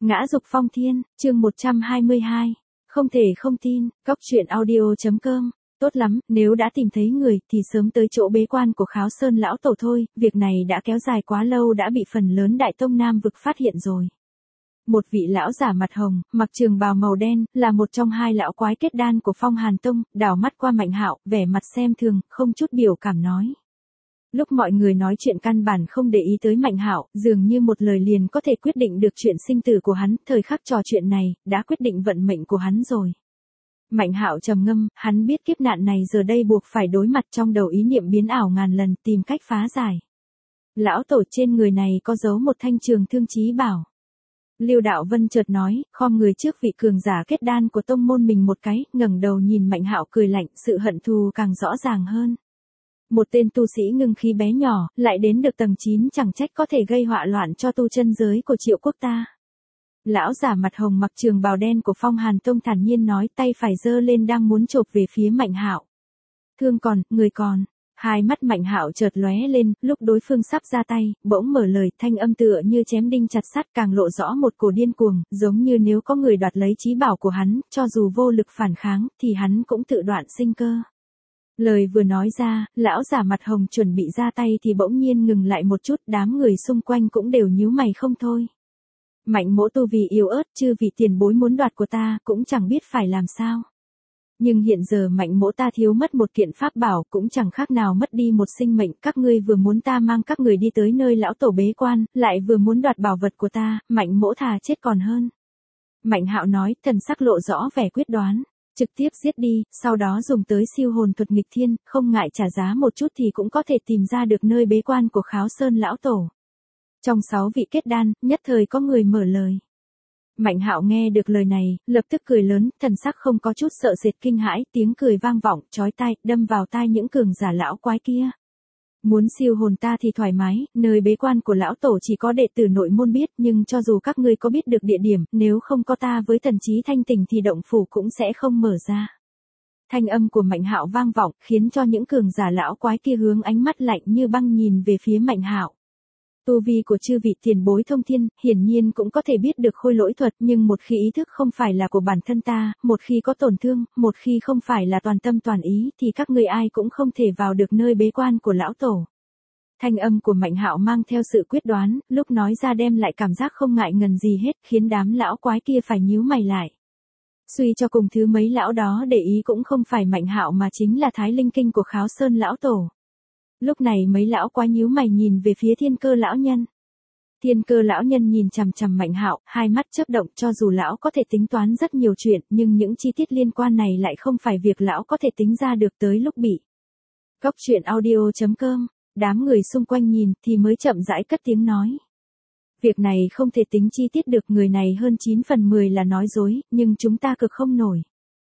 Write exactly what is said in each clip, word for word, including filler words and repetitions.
Ngã dục phong thiên, chương một trăm hai mươi hai. Không thể không tin, góc truyện audio.com. Tốt lắm, nếu đã tìm thấy người thì sớm tới chỗ bế quan của Kháo Sơn lão tổ thôi, việc này đã kéo dài quá lâu đã bị phần lớn Đại Tông Nam vực phát hiện rồi. Một vị lão giả mặt hồng, mặc trường bào màu đen, là một trong hai lão quái kết đan của Phong Hàn Tông, đảo mắt qua Mạnh Hạo, vẻ mặt xem thường, không chút biểu cảm nói. Lúc mọi người nói chuyện căn bản không để ý tới Mạnh Hạo, dường như một lời liền có thể quyết định được chuyện sinh tử của hắn, thời khắc trò chuyện này, đã quyết định vận mệnh của hắn rồi. Mạnh Hạo trầm ngâm, hắn biết kiếp nạn này giờ đây buộc phải đối mặt, trong đầu ý niệm biến ảo ngàn lần, tìm cách phá giải. Lão tổ trên người này có giấu một thanh trường thương chí bảo. Lưu Đạo Vân chợt nói, khom người trước vị cường giả kết đan của tông môn mình một cái, ngẩng đầu nhìn Mạnh Hạo cười lạnh, sự hận thù càng rõ ràng hơn. Một tên tu sĩ ngưng khí bé nhỏ, lại đến được tầng chín, chẳng trách có thể gây họa loạn cho tu chân giới của Triệu quốc ta. Lão giả mặt hồng mặc trường bào đen của Phong Hàn Tông thản nhiên nói, tay phải giơ lên đang muốn chộp về phía Mạnh Hạo. Thương còn, người còn. Hai mắt Mạnh Hạo chợt lóe lên, lúc đối phương sắp ra tay, bỗng mở lời, thanh âm tựa như chém đinh chặt sắt, càng lộ rõ một cổ điên cuồng, giống như nếu có người đoạt lấy chí bảo của hắn, cho dù vô lực phản kháng, thì hắn cũng tự đoạn sinh cơ. Lời vừa nói ra, lão giả mặt hồng chuẩn bị ra tay thì bỗng nhiên ngừng lại một chút, đám người xung quanh cũng đều nhíu mày không thôi. Mạnh mỗ tu vì yếu ớt, chứ vì tiền bối muốn đoạt của ta, cũng chẳng biết phải làm sao. Nhưng hiện giờ mạnh mỗ ta thiếu mất một kiện pháp bảo, cũng chẳng khác nào mất đi một sinh mệnh, các ngươi vừa muốn ta mang các người đi tới nơi lão tổ bế quan, lại vừa muốn đoạt bảo vật của ta, mạnh mỗ thà chết còn hơn. Mạnh Hạo nói, thần sắc lộ rõ vẻ quyết đoán. Trực tiếp giết đi, sau đó dùng tới siêu hồn thuật nghịch thiên, không ngại trả giá một chút thì cũng có thể tìm ra được nơi bế quan của Kháo Sơn lão tổ. Trong sáu vị kết đan, nhất thời có người mở lời. Mạnh Hạo nghe được lời này, lập tức cười lớn, thần sắc không có chút sợ sệt kinh hãi, tiếng cười vang vọng, chói tai, đâm vào tai những cường giả lão quái kia. Muốn siêu hồn ta thì thoải mái, nơi bế quan của lão tổ chỉ có đệ tử nội môn biết, nhưng cho dù các ngươi có biết được địa điểm, nếu không có ta với thần trí thanh tỉnh thì động phủ cũng sẽ không mở ra. Thanh âm của Mạnh Hạo vang vọng, khiến cho những cường giả lão quái kia hướng ánh mắt lạnh như băng nhìn về phía Mạnh Hạo. Tu vi của chư vị tiền bối thông thiên, hiển nhiên cũng có thể biết được khôi lỗi thuật, nhưng một khi ý thức không phải là của bản thân ta, một khi có tổn thương, một khi không phải là toàn tâm toàn ý, thì các ngươi ai cũng không thể vào được nơi bế quan của lão tổ. Thanh âm của Mạnh Hạo mang theo sự quyết đoán, lúc nói ra đem lại cảm giác không ngại ngần gì hết, khiến đám lão quái kia phải nhíu mày lại. Suy cho cùng thứ mấy lão đó để ý cũng không phải Mạnh Hạo mà chính là Thái Linh Kinh của Kháo Sơn lão tổ. Lúc này mấy lão quái nhíu mày nhìn về phía Thiên Cơ lão nhân. Thiên Cơ lão nhân nhìn chằm chằm Mạnh Hạo, hai mắt chớp động, cho dù lão có thể tính toán rất nhiều chuyện, nhưng những chi tiết liên quan này lại không phải việc lão có thể tính ra được, tới lúc bị. Góc truyện audio.com, đám người xung quanh nhìn thì mới chậm rãi cất tiếng nói. Việc này không thể tính chi tiết được, người này hơn chín phần mười là nói dối, nhưng chúng ta cực không nổi.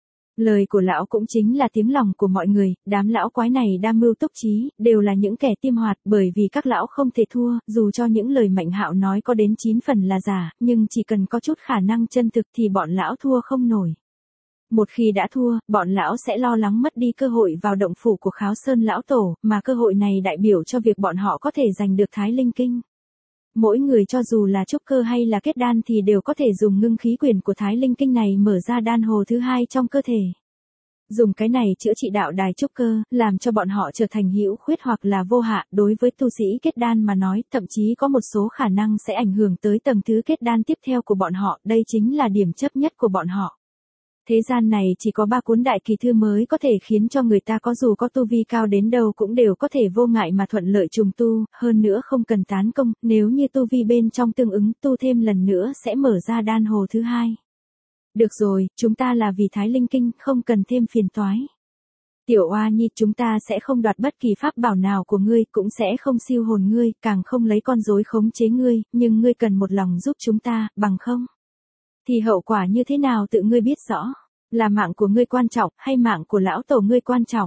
Lời của lão cũng chính là tiếng lòng của mọi người, đám lão quái này đa mưu túc trí, đều là những kẻ tiêm hoạt, bởi vì các lão không thể thua, dù cho những lời Mạnh Hạo nói có đến chín phần là giả, nhưng chỉ cần có chút khả năng chân thực thì bọn lão thua không nổi. Một khi đã thua, bọn lão sẽ lo lắng mất đi cơ hội vào động phủ của Kháo Sơn lão tổ, mà cơ hội này đại biểu cho việc bọn họ có thể giành được Thái Linh Kinh. Mỗi người cho dù là trúc cơ hay là kết đan thì đều có thể dùng ngưng khí quyền của Thái Linh Kinh này mở ra đan hồ thứ hai trong cơ thể. Dùng cái này chữa trị đạo đài trúc cơ, làm cho bọn họ trở thành hữu khuyết hoặc là vô hạ, đối với tu sĩ kết đan mà nói, thậm chí có một số khả năng sẽ ảnh hưởng tới tầng thứ kết đan tiếp theo của bọn họ, đây chính là điểm chấp nhất của bọn họ. Thế gian này chỉ có ba cuốn đại kỳ thư mới có thể khiến cho người ta có dù có tu vi cao đến đâu cũng đều có thể vô ngại mà thuận lợi trùng tu, hơn nữa không cần tán công, nếu như tu vi bên trong tương ứng tu thêm lần nữa sẽ mở ra đan hồ thứ hai. Được rồi, chúng ta là vì Thái Linh Kinh, không cần thêm phiền toái. Tiểu Oa Nhi, chúng ta sẽ không đoạt bất kỳ pháp bảo nào của ngươi, cũng sẽ không siêu hồn ngươi, càng không lấy con rối khống chế ngươi, nhưng ngươi cần một lòng giúp chúng ta, bằng không thì hậu quả như thế nào tự ngươi biết rõ, là mạng của ngươi quan trọng, hay mạng của lão tổ ngươi quan trọng.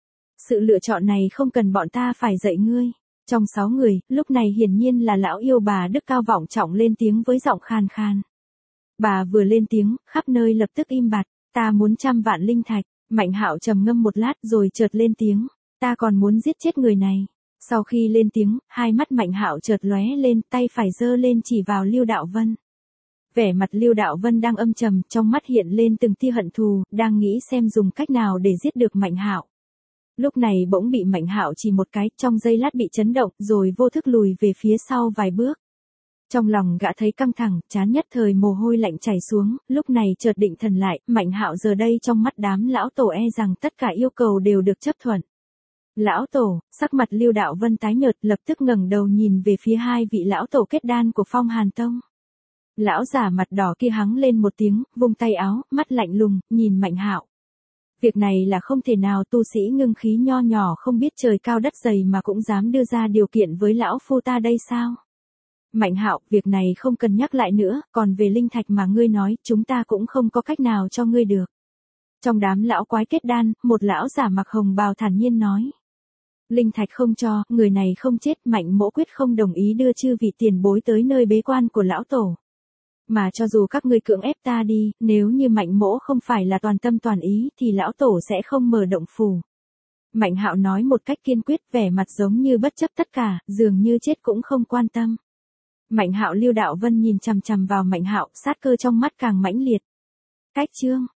Sự lựa chọn này không cần bọn ta phải dạy ngươi. Trong sáu người, lúc này hiển nhiên là lão yêu bà đức cao vọng trọng lên tiếng với giọng khan khan. Bà vừa lên tiếng, khắp nơi lập tức im bặt, ta muốn trăm vạn linh thạch. Mạnh Hạo trầm ngâm một lát rồi chợt lên tiếng, ta còn muốn giết chết người này. Sau khi lên tiếng, hai mắt Mạnh Hạo chợt lóe lên, tay phải giơ lên chỉ vào Lưu Đạo Vân. Vẻ mặt Lưu Đạo Vân đang âm trầm, trong mắt hiện lên từng tia hận thù, đang nghĩ xem dùng cách nào để giết được Mạnh Hạo. Lúc này bỗng bị Mạnh Hạo chỉ một cái, trong giây lát bị chấn động, rồi vô thức lùi về phía sau vài bước. Trong lòng gã thấy căng thẳng, chán nhất thời mồ hôi lạnh chảy xuống, lúc này chợt định thần lại, Mạnh Hạo giờ đây trong mắt đám lão tổ e rằng tất cả yêu cầu đều được chấp thuận. Lão tổ, sắc mặt Lưu Đạo Vân tái nhợt, lập tức ngẩng đầu nhìn về phía hai vị lão tổ kết đan của Phong Hàn Tông. Lão giả mặt đỏ kia hắng lên một tiếng, vung tay áo, mắt lạnh lùng, nhìn Mạnh Hạo. Việc này là không thể nào, tu sĩ ngưng khí nho nhỏ không biết trời cao đất dày mà cũng dám đưa ra điều kiện với lão phu ta đây sao? Mạnh Hạo, việc này không cần nhắc lại nữa, còn về linh thạch mà ngươi nói, chúng ta cũng không có cách nào cho ngươi được. Trong đám lão quái kết đan, một lão giả mặc hồng bào thản nhiên nói. Linh thạch không cho, người này không chết, Mạnh mỗ quyết không đồng ý đưa chư vị tiền bối tới nơi bế quan của lão tổ. Mà cho dù các ngươi cưỡng ép ta đi, nếu như Mạnh mỗ không phải là toàn tâm toàn ý thì lão tổ sẽ không mở động phủ. Mạnh Hạo nói một cách kiên quyết, vẻ mặt giống như bất chấp tất cả, dường như chết cũng không quan tâm. Mạnh Hạo Lưu Đạo Vân nhìn chằm chằm vào Mạnh Hạo, sát cơ trong mắt càng mãnh liệt. Cách chương